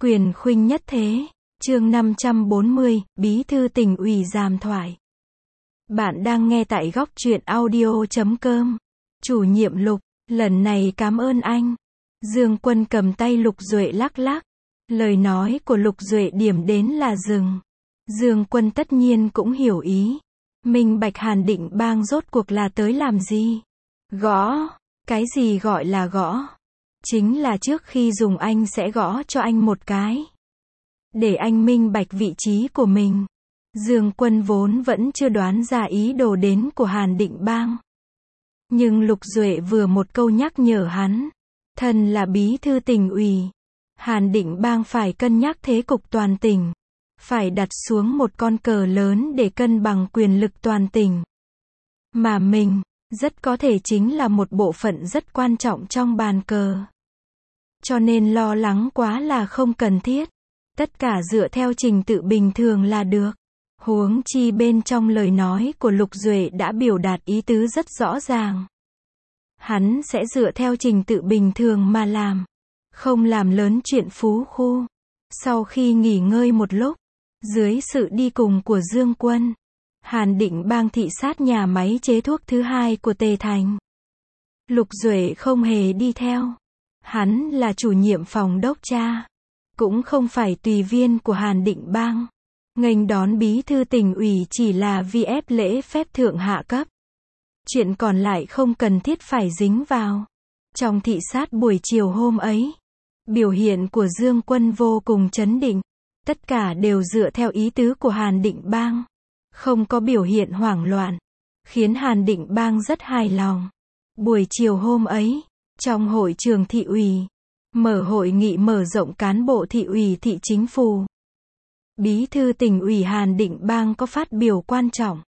Quyền khuynh nhất thế. Chương 540, Bí thư tỉnh ủy giàm thoại. Bạn đang nghe tại góc truyện audio.com. Chủ nhiệm Lục, lần này cảm ơn anh. Dương Quân cầm tay Lục Duệ lắc lắc. Lời nói của Lục Duệ điểm đến là dừng. Dương Quân tất nhiên cũng hiểu ý. Minh bạch Hàn Định Bang rốt cuộc là tới làm gì? Gõ. Cái gì gọi là gõ? Chính là trước khi dùng anh sẽ gõ cho anh một cái. Để anh minh bạch vị trí của mình. Dương Quân vốn vẫn chưa đoán ra ý đồ đến của Hàn Định Bang. Nhưng Lục Duệ vừa một câu nhắc nhở hắn. Thân là bí thư tỉnh ủy. Hàn Định Bang phải cân nhắc thế cục toàn tỉnh. Phải đặt xuống một con cờ lớn để cân bằng quyền lực toàn tỉnh. Mà mình, rất có thể chính là một bộ phận rất quan trọng trong bàn cờ. Cho nên lo lắng quá là không cần thiết. Tất cả dựa theo trình tự bình thường là được. Huống chi bên trong lời nói của Lục Duệ đã biểu đạt ý tứ rất rõ ràng. Hắn sẽ dựa theo trình tự bình thường mà làm. Không làm lớn chuyện phú khu. Sau khi nghỉ ngơi một lúc, dưới sự đi cùng của Dương Quân, Hàn Định Bang thị sát nhà máy chế thuốc thứ hai của Tề Thành. Lục Duệ không hề đi theo. Hắn là chủ nhiệm phòng đốc tra. Cũng không phải tùy viên của Hàn Định Bang. Nghênh đón bí thư tỉnh ủy chỉ là vì ép lễ phép thượng hạ cấp. Chuyện còn lại không cần thiết phải dính vào. Trong thị sát buổi chiều hôm ấy, biểu hiện của Dương Quân vô cùng trấn định. Tất cả đều dựa theo ý tứ của Hàn Định Bang. Không có biểu hiện hoảng loạn. Khiến Hàn Định Bang rất hài lòng. Buổi chiều hôm ấy, trong hội trường thị ủy, mở hội nghị mở rộng cán bộ thị ủy thị chính phủ. Bí thư tỉnh ủy Hàn Định Bang có phát biểu quan trọng.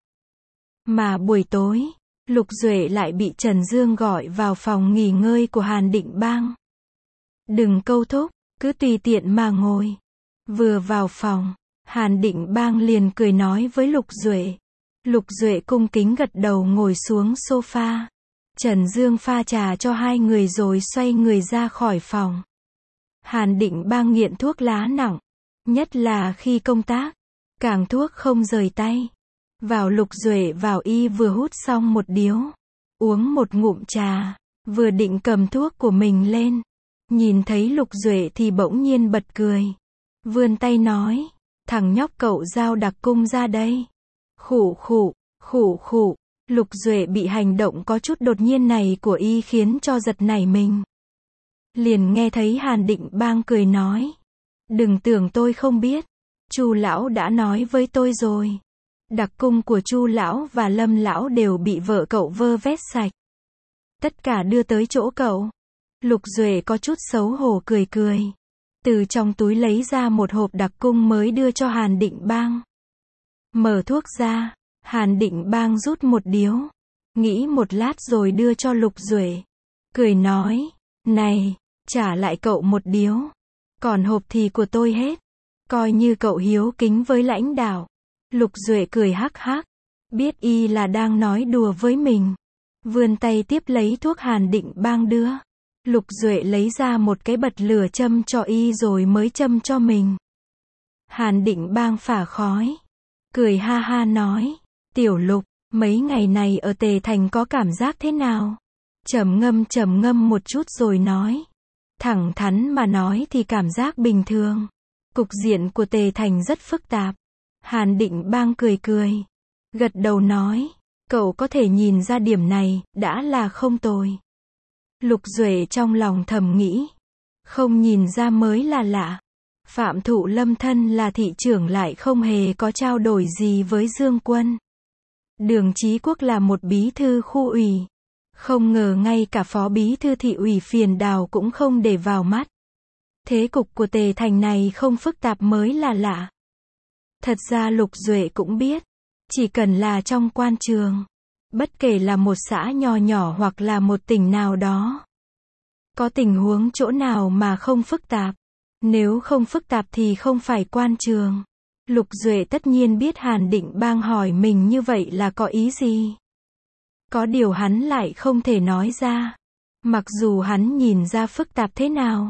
Mà buổi tối, Lục Duệ lại bị Trần Dương gọi vào phòng nghỉ ngơi của Hàn Định Bang. Đừng câu thúc, cứ tùy tiện mà ngồi. Vừa vào phòng, Hàn Định Bang liền cười nói với Lục Duệ. Lục Duệ cung kính gật đầu ngồi xuống sofa. Trần Dương pha trà cho hai người rồi xoay người ra khỏi phòng. Hàn Định Bang nghiện thuốc lá nặng. Nhất là khi công tác. Càng thuốc không rời tay. Vào Lục Duệ vào y vừa hút xong một điếu. Uống một ngụm trà. Vừa định cầm thuốc của mình lên. Nhìn thấy Lục Duệ thì bỗng nhiên bật cười. Vươn tay nói. Thằng nhóc cậu giao đặc cung ra đây. Khụ khụ, khụ khụ. Lục Duệ bị hành động có chút đột nhiên này của y khiến cho giật nảy mình. Liền nghe thấy Hàn Định Bang cười nói. Đừng tưởng tôi không biết. Chu lão đã nói với tôi rồi. Đặc cung của Chu lão và Lâm lão đều bị vợ cậu vơ vét sạch. Tất cả đưa tới chỗ cậu. Lục Duệ có chút xấu hổ cười cười. Từ trong túi lấy ra một hộp đặc cung mới đưa cho Hàn Định Bang. Mở thuốc ra, Hàn Định Bang rút một điếu. Nghĩ một lát rồi đưa cho Lục Duệ. Cười nói, này, trả lại cậu một điếu. Còn hộp thì của tôi hết. Coi như cậu hiếu kính với lãnh đạo. Lục Duệ cười hắc hắc. Biết y là đang nói đùa với mình. Vươn tay tiếp lấy thuốc Hàn Định Bang đưa. Lục Duệ lấy ra một cái bật lửa châm cho y rồi mới châm cho mình. Hàn Định Bang phả khói. Cười ha ha nói. Tiểu Lục, mấy ngày này ở Tề Thành có cảm giác thế nào? Trầm ngâm một chút rồi nói. Thẳng thắn mà nói thì cảm giác bình thường. Cục diện của Tề Thành rất phức tạp. Hàn Định Bang cười cười. Gật đầu nói. Cậu có thể nhìn ra điểm này, đã là không tồi. Lục Duệ trong lòng thầm nghĩ. Không nhìn ra mới là lạ. Phạm Thụ Lâm thân là thị trưởng lại không hề có trao đổi gì với Dương Quân. Đường Chí Quốc là một bí thư khu ủy. Không ngờ ngay cả phó bí thư thị ủy Phiền Đào cũng không để vào mắt. Thế cục của Tề Thành này không phức tạp mới là lạ. Thật ra Lục Duệ cũng biết. Chỉ cần là trong quan trường. Bất kể là một xã nhỏ nhỏ hoặc là một tỉnh nào đó. Có tình huống chỗ nào mà không phức tạp. Nếu không phức tạp thì không phải quan trường. Lục Duệ tất nhiên biết Hàn Định Bang hỏi mình như vậy là có ý gì. Có điều hắn lại không thể nói ra. Mặc dù hắn nhìn ra phức tạp thế nào.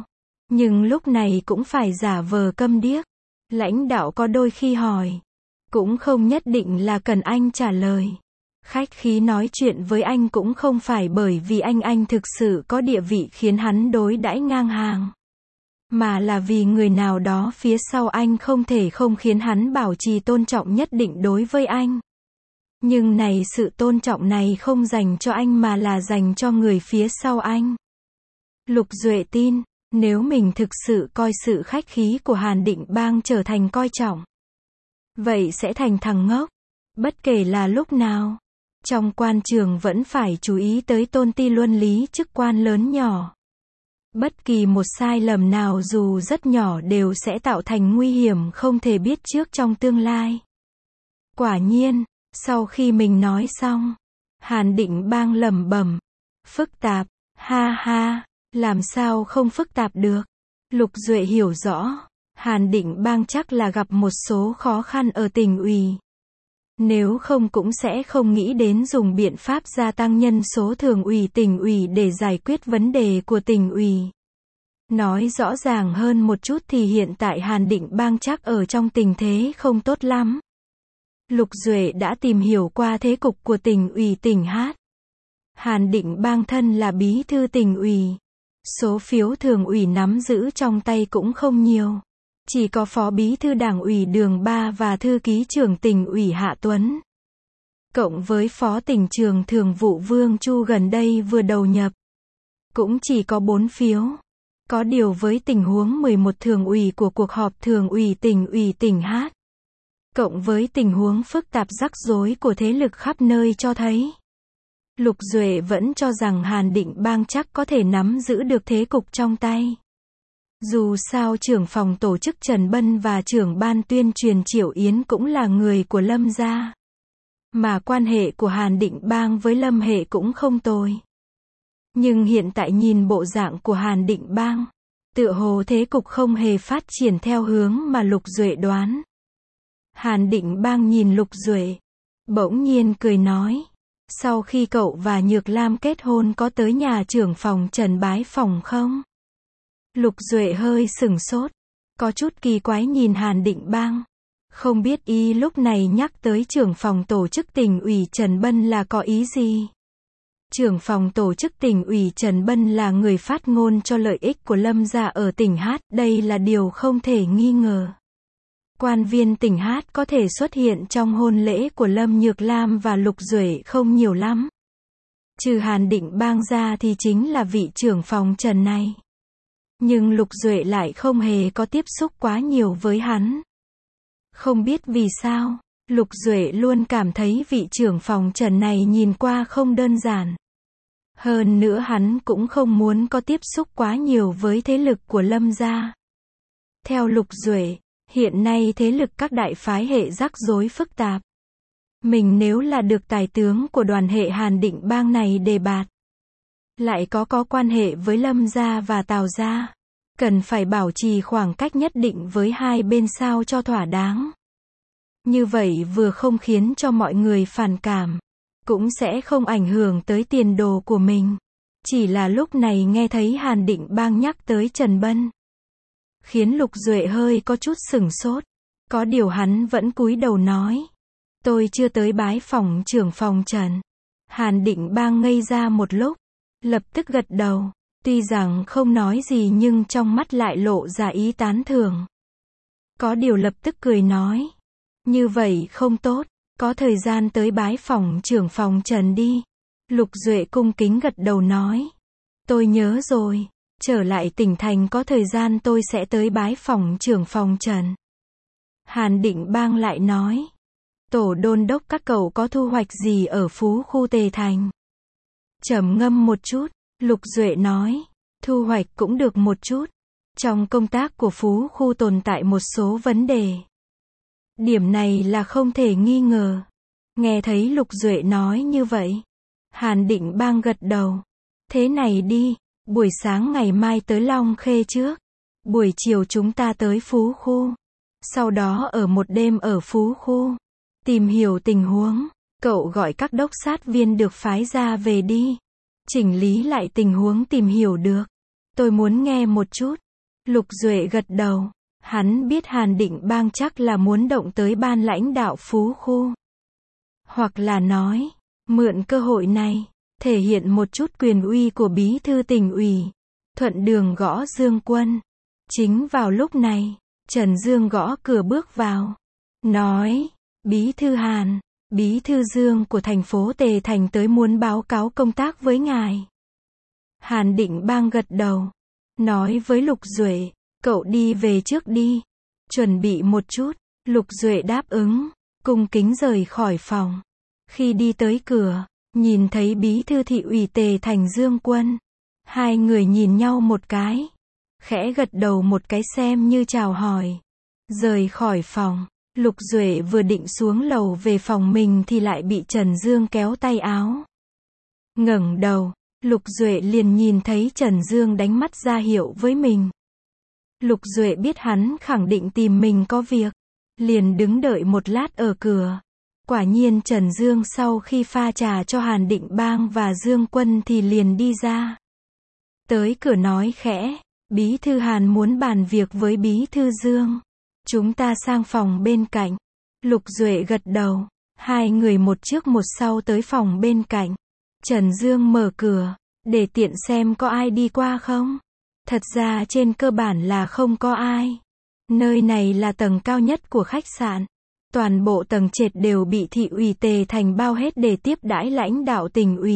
Nhưng lúc này cũng phải giả vờ câm điếc. Lãnh đạo có đôi khi hỏi, cũng không nhất định là cần anh trả lời. Khách khí nói chuyện với anh cũng không phải bởi vì anh thực sự có địa vị khiến hắn đối đãi ngang hàng. Mà là vì người nào đó phía sau anh không thể không khiến hắn bảo trì tôn trọng nhất định đối với anh. Nhưng này sự tôn trọng này không dành cho anh mà là dành cho người phía sau anh. Lục Duệ tin, nếu mình thực sự coi sự khách khí của Hàn Định Bang trở thành coi trọng, vậy sẽ thành thằng ngốc. Bất kể là lúc nào, trong quan trường vẫn phải chú ý tới tôn ti luân lý chức quan lớn nhỏ. Bất kỳ một sai lầm nào dù rất nhỏ đều sẽ tạo thành nguy hiểm không thể biết trước trong tương lai. Quả nhiên, sau khi mình nói xong, Hàn Định Bang lẩm bẩm, phức tạp, ha ha, làm sao không phức tạp được. Lục Duệ hiểu rõ, Hàn Định Bang chắc là gặp một số khó khăn ở tỉnh ủy. Nếu không cũng sẽ không nghĩ đến dùng biện pháp gia tăng nhân số thường ủy tỉnh ủy để giải quyết vấn đề của tỉnh ủy. Nói rõ ràng hơn một chút thì hiện tại Hàn Định Bang chắc ở trong tình thế không tốt lắm. Lục Duệ đã tìm hiểu qua thế cục của tỉnh ủy tỉnh Hát. Hàn Định Bang thân là bí thư tỉnh ủy. Số phiếu thường ủy nắm giữ trong tay cũng không nhiều. Chỉ có phó bí thư đảng ủy Đường Ba và thư ký trưởng tỉnh ủy Hạ Tuấn. Cộng với phó tỉnh trưởng thường vụ Vương Chu gần đây vừa đầu nhập. Cũng chỉ có 4 phiếu. Có điều với tình huống 11 thường ủy của cuộc họp thường ủy tỉnh Hát. Cộng với tình huống phức tạp rắc rối của thế lực khắp nơi cho thấy. Lục Duệ vẫn cho rằng Hàn Định Bang chắc có thể nắm giữ được thế cục trong tay. Dù sao trưởng phòng tổ chức Trần Bân và trưởng ban tuyên truyền Triệu Yến cũng là người của Lâm gia. Mà quan hệ của Hàn Định Bang với Lâm Hệ cũng không tồi. Nhưng hiện tại nhìn bộ dạng của Hàn Định Bang, tựa hồ thế cục không hề phát triển theo hướng mà Lục Duệ đoán. Hàn Định Bang nhìn Lục Duệ, bỗng nhiên cười nói, sau khi cậu và Nhược Lam kết hôn có tới nhà trưởng phòng Trần bái phòng không? Lục Duệ hơi sửng sốt, có chút kỳ quái nhìn Hàn Định Bang. Không biết y lúc này nhắc tới trưởng phòng tổ chức tỉnh ủy Trần Bân là có ý gì? Trưởng phòng tổ chức tỉnh ủy Trần Bân là người phát ngôn cho lợi ích của Lâm gia ở tỉnh Hát, đây là điều không thể nghi ngờ. Quan viên tỉnh Hát có thể xuất hiện trong hôn lễ của Lâm Nhược Lam và Lục Duệ không nhiều lắm. Trừ Hàn Định Bang ra thì chính là vị trưởng phòng Trần này. Nhưng Lục Duệ lại không hề có tiếp xúc quá nhiều với hắn. Không biết vì sao, Lục Duệ luôn cảm thấy vị trưởng phòng Trần này nhìn qua không đơn giản. Hơn nữa hắn cũng không muốn có tiếp xúc quá nhiều với thế lực của Lâm gia. Theo Lục Duệ, hiện nay thế lực các đại phái hệ rắc rối phức tạp. Mình nếu là được tài tướng của đoàn hệ Hàn Định Bang này đề bạt, lại có quan hệ với Lâm gia và Tào gia, cần phải bảo trì khoảng cách nhất định với hai bên sao cho thỏa đáng. Như vậy vừa không khiến cho mọi người phản cảm, cũng sẽ không ảnh hưởng tới tiền đồ của mình. Chỉ là lúc này nghe thấy Hàn Định Bang nhắc tới Trần Bân, khiến Lục Duệ hơi có chút sửng sốt. Có điều hắn vẫn cúi đầu nói, tôi chưa tới bái phòng trưởng phòng Trần. Hàn Định Bang ngây ra một lúc, lập tức gật đầu, tuy rằng không nói gì nhưng trong mắt lại lộ ra ý tán thưởng. Có điều lập tức cười nói, như vậy không tốt, có thời gian tới bái phòng trưởng phòng Trần đi. Lục Duệ cung kính gật đầu nói, tôi nhớ rồi, trở lại tỉnh thành có thời gian tôi sẽ tới bái phòng trưởng phòng Trần. Hàn Định Bang lại nói, tổ đôn đốc các cậu có thu hoạch gì ở Phú Khu Tề Thành? Trầm ngâm một chút, Lục Duệ nói, thu hoạch cũng được một chút. Trong công tác của Phú Khu tồn tại một số vấn đề. Điểm này là không thể nghi ngờ. Nghe thấy Lục Duệ nói như vậy, Hàn Định Bang gật đầu. Thế này đi, buổi sáng ngày mai tới Long Khê trước. Buổi chiều chúng ta tới Phú Khu. Sau đó ở một đêm ở Phú Khu. Tìm hiểu tình huống. Cậu gọi các đốc sát viên được phái ra về đi. Chỉnh lý lại tình huống tìm hiểu được. Tôi muốn nghe một chút. Lục Duệ gật đầu. Hắn biết Hàn Định Bang chắc là muốn động tới ban lãnh đạo Phú Khu. Hoặc là nói, mượn cơ hội này, thể hiện một chút quyền uy của bí thư tỉnh ủy. Thuận đường gõ Dương Quân. Chính vào lúc này, Trần Dương gõ cửa bước vào. Nói, bí thư Hàn, bí thư Dương của thành phố Tề Thành tới muốn báo cáo công tác với ngài. Hàn Định Bang gật đầu. Nói với Lục Duệ, cậu đi về trước đi. Chuẩn bị một chút. Lục Duệ đáp ứng, cung kính rời khỏi phòng. Khi đi tới cửa, nhìn thấy bí thư thị ủy Tề Thành Dương Quân. Hai người nhìn nhau một cái. Khẽ gật đầu một cái xem như chào hỏi. Rời khỏi phòng, Lục Duệ vừa định xuống lầu về phòng mình thì lại bị Trần Dương kéo tay áo. Ngẩng đầu, Lục Duệ liền nhìn thấy Trần Dương đánh mắt ra hiệu với mình. Lục Duệ biết hắn khẳng định tìm mình có việc. Liền đứng đợi một lát ở cửa. Quả nhiên Trần Dương sau khi pha trà cho Hàn Định Bang và Dương Quân thì liền đi ra. Tới cửa nói khẽ, bí thư Hàn muốn bàn việc với bí thư Dương. Chúng ta sang phòng bên cạnh. Lục Duệ gật đầu. Hai người một trước một sau tới phòng bên cạnh. Trần Dương mở cửa, để tiện xem có ai đi qua không. Thật ra trên cơ bản là không có ai. Nơi này là tầng cao nhất của khách sạn. Toàn bộ tầng trệt đều bị thị ủy Tề Thành bao hết để tiếp đãi lãnh đạo tỉnh ủy.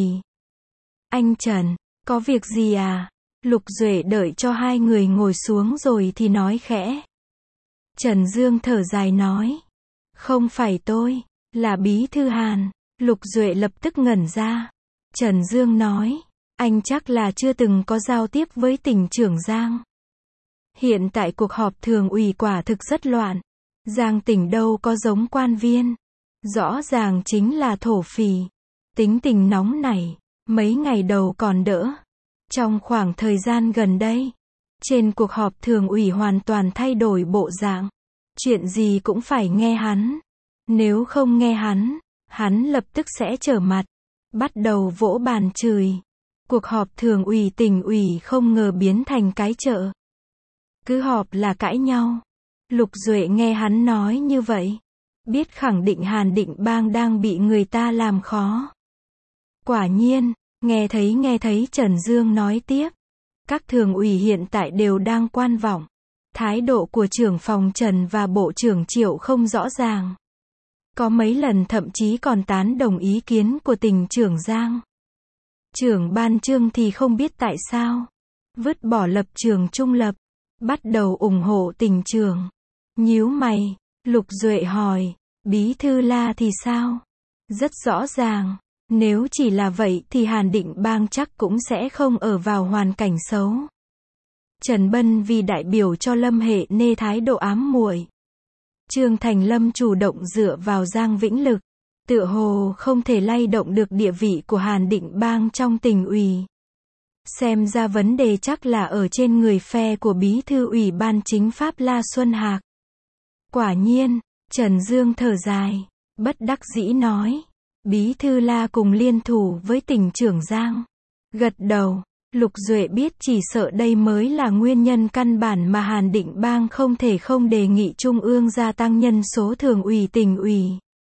Anh Trần, có việc gì à? Lục Duệ đợi cho hai người ngồi xuống rồi thì nói khẽ. Trần Dương thở dài nói. Không phải tôi, là bí thư Hàn. Lục Duệ lập tức ngẩn ra. Trần Dương nói. Anh chắc là chưa từng có giao tiếp với tỉnh trưởng Giang. Hiện tại cuộc họp thường ủy quả thực rất loạn. Giang tỉnh đâu có giống quan viên. Rõ ràng chính là thổ phỉ. Tính tình nóng này, mấy ngày đầu còn đỡ. Trong khoảng thời gian gần đây, trên cuộc họp thường ủy hoàn toàn thay đổi bộ dạng. Chuyện gì cũng phải nghe hắn. Nếu không nghe hắn lập tức sẽ trở mặt. Bắt đầu vỗ bàn chửi. Cuộc họp thường ủy tỉnh ủy không ngờ biến thành cái chợ. Cứ họp là cãi nhau. Lục Duệ nghe hắn nói như vậy. Biết khẳng định Hàn Định Bang đang bị người ta làm khó. Quả nhiên, nghe thấy Trần Dương nói tiếp. Các thường ủy hiện tại đều đang quan vọng. Thái độ của trưởng phòng Trần và bộ trưởng Triệu không rõ ràng. Có mấy lần thậm chí còn tán đồng ý kiến của tỉnh trưởng Giang. Trưởng ban Trương thì không biết tại sao. Vứt bỏ lập trường trung lập. Bắt đầu ủng hộ tỉnh trưởng. Nhíu mày, Lục Duệ hỏi, bí thư La thì sao? Rất rõ ràng, nếu chỉ là vậy thì Hàn Định Bang chắc cũng sẽ không ở vào hoàn cảnh xấu. Trần Bân vì đại biểu cho Lâm Hệ nê thái độ ám muội. Trương Thành Lâm chủ động dựa vào Giang Vĩnh Lực, tựa hồ không thể lay động được địa vị của Hàn Định Bang trong tỉnh ủy. Xem ra vấn đề chắc là ở trên người phe của bí thư ủy ban chính pháp La Xuân Hạc. Quả nhiên, Trần Dương thở dài, bất đắc dĩ nói, bí thư La cùng liên thủ với tỉnh trưởng Giang. Gật đầu, Lục Duệ biết chỉ sợ đây mới là nguyên nhân căn bản mà Hàn Định Bang không thể không đề nghị Trung ương gia tăng nhân số thường ủy tỉnh ủy.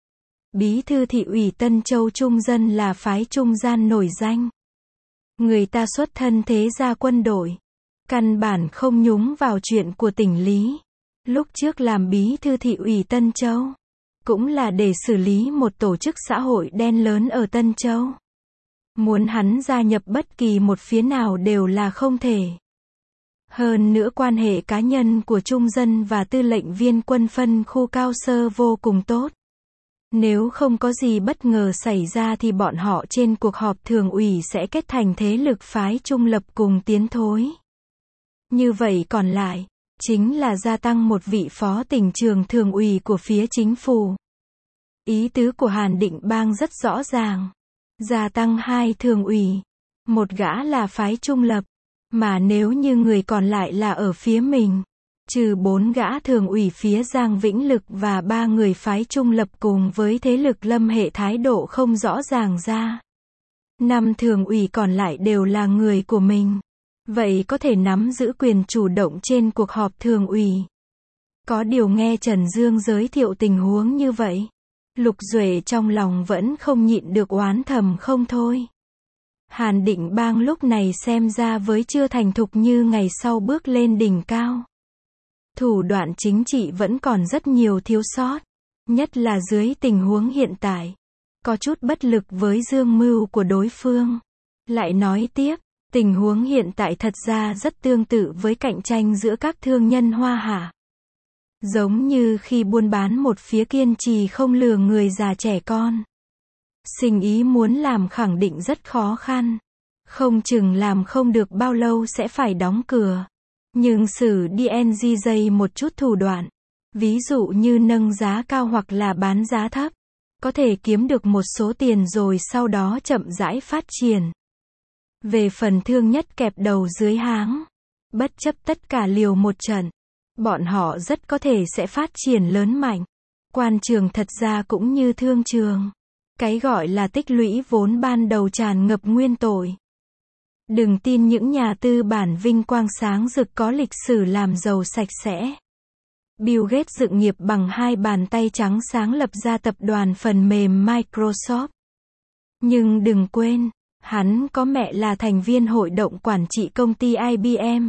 Bí thư thị ủy Tân Châu Trung Dân là phái trung gian nổi danh. Người ta xuất thân thế gia quân đội. Căn bản không nhúng vào chuyện của tỉnh Lý. Lúc trước làm bí thư thị ủy Tân Châu. Cũng là để xử lý một tổ chức xã hội đen lớn ở Tân Châu. Muốn hắn gia nhập bất kỳ một phía nào đều là không thể. Hơn nữa quan hệ cá nhân của Trung Dân và tư lệnh viên quân phân khu Cao Sơ vô cùng tốt. Nếu không có gì bất ngờ xảy ra thì bọn họ trên cuộc họp thường ủy sẽ kết thành thế lực phái trung lập cùng tiến thối. Như vậy còn lại, chính là gia tăng một vị phó tỉnh trưởng thường ủy của phía chính phủ. Ý tứ của Hàn Định Bang rất rõ ràng. Gia tăng 2 thường ủy. Một gã là phái trung lập. Mà nếu như người còn lại là ở phía mình. Trừ 4 gã thường ủy phía Giang Vĩnh Lực và 3 người phái trung lập cùng với thế lực Lâm Hệ thái độ không rõ ràng ra. 5 thường ủy còn lại đều là người của mình. vậy có thể nắm giữ quyền chủ động trên cuộc họp thường ủy. Có điều nghe Trần Dương giới thiệu tình huống như vậy, Lục Duệ trong lòng vẫn không nhịn được oán thầm không thôi. Hàn Định Bang lúc này xem ra với chưa thành thục như ngày sau bước lên đỉnh cao. Thủ đoạn chính trị vẫn còn rất nhiều thiếu sót, nhất là dưới tình huống hiện tại. Có chút bất lực với dương mưu của đối phương. Lại nói tiếp, tình huống hiện tại thật ra rất tương tự với cạnh tranh giữa các thương nhân Hoa Hạ. Giống như khi buôn bán một phía kiên trì không lừa người già trẻ con. Sinh ý muốn làm khẳng định rất khó khăn. Không chừng làm không được bao lâu sẽ phải đóng cửa. Nhưng sử DNGJ một chút thủ đoạn. Ví dụ như nâng giá cao hoặc là bán giá thấp. Có thể kiếm được một số tiền rồi sau đó chậm rãi phát triển. Về phần thương nhất kẹp đầu dưới háng. Bất chấp tất cả liều một trận. Bọn họ rất có thể sẽ phát triển lớn mạnh. Quan trường thật ra cũng như thương trường. Cái gọi là tích lũy vốn ban đầu tràn ngập nguyên tội. Đừng tin những nhà tư bản vinh quang sáng rực có lịch sử làm giàu sạch sẽ. Bill Gates dựng nghiệp bằng 2 bàn tay trắng sáng lập ra tập đoàn phần mềm Microsoft. Nhưng đừng quên, hắn có mẹ là thành viên hội đồng quản trị công ty IBM.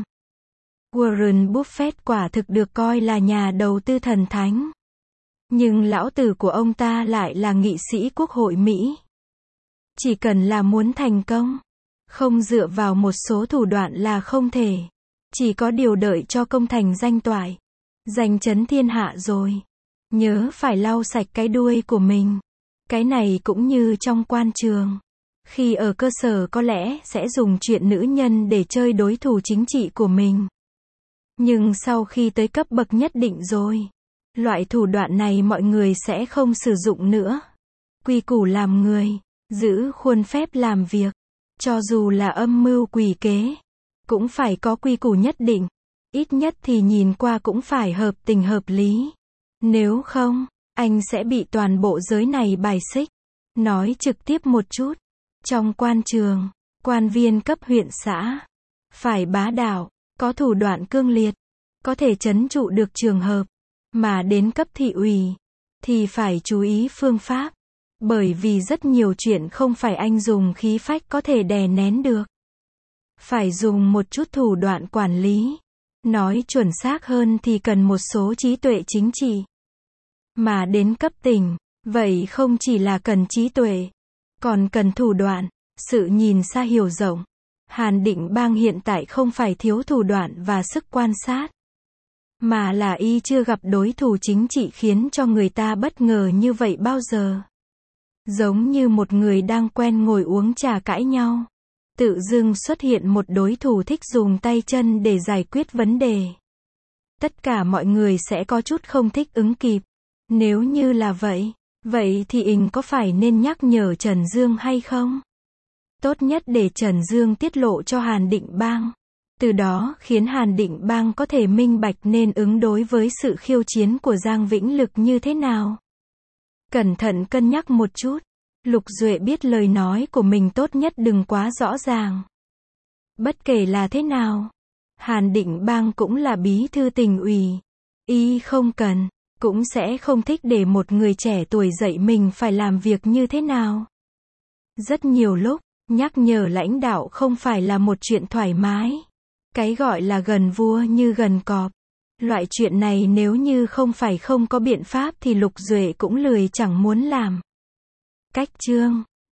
Warren Buffett quả thực được coi là nhà đầu tư thần thánh. Nhưng lão tử của ông ta lại là nghị sĩ quốc hội Mỹ. Chỉ cần là muốn thành công, không dựa vào một số thủ đoạn là không thể. Chỉ có điều đợi cho công thành danh toại, danh chấn thiên hạ rồi. Nhớ phải lau sạch cái đuôi của mình. Cái này cũng như trong quan trường. Khi ở cơ sở có lẽ sẽ dùng chuyện nữ nhân để chơi đối thủ chính trị của mình. Nhưng sau khi tới cấp bậc nhất định rồi, loại thủ đoạn này mọi người sẽ không sử dụng nữa. Quy củ làm người, giữ khuôn phép làm việc. Cho dù là âm mưu quỷ kế, cũng phải có quy củ nhất định. Ít nhất thì nhìn qua cũng phải hợp tình hợp lý. Nếu không, anh sẽ bị toàn bộ giới này bài xích. Nói trực tiếp một chút. Trong quan trường, quan viên cấp huyện xã, phải bá đạo, có thủ đoạn cương liệt, có thể trấn trụ được trường hợp. Mà đến cấp thị ủy, thì phải chú ý phương pháp. Bởi vì rất nhiều chuyện không phải anh dùng khí phách có thể đè nén được. Phải dùng một chút thủ đoạn quản lý. Nói chuẩn xác hơn thì cần một số trí tuệ chính trị. Mà đến cấp tỉnh, vậy không chỉ là cần trí tuệ, còn cần thủ đoạn, sự nhìn xa hiểu rộng. Hàn Định Bang hiện tại không phải thiếu thủ đoạn và sức quan sát, mà là y chưa gặp đối thủ chính trị khiến cho người ta bất ngờ như vậy bao giờ. Giống như một người đang quen ngồi uống trà cãi nhau. Tự dưng xuất hiện một đối thủ thích dùng tay chân để giải quyết vấn đề. Tất cả mọi người sẽ có chút không thích ứng kịp. Nếu như là vậy, vậy thì anh có phải nên nhắc nhở Trần Dương hay không? Tốt nhất để Trần Dương tiết lộ cho Hàn Định Bang. Từ đó khiến Hàn Định Bang có thể minh bạch nên ứng đối với sự khiêu chiến của Giang Vĩnh Lực như thế nào. Cẩn thận cân nhắc một chút. Lục Duệ biết lời nói của mình tốt nhất đừng quá rõ ràng. Bất kể là thế nào, Hàn Định Bang cũng là bí thư tỉnh ủy. Y không cần, cũng sẽ không thích để một người trẻ tuổi dạy mình phải làm việc như thế nào. Rất nhiều lúc, nhắc nhở lãnh đạo không phải là một chuyện thoải mái. Cái gọi là gần vua như gần cọp. Loại chuyện này nếu như không phải không có biện pháp thì Lục Duệ cũng lười chẳng muốn làm. Cách chương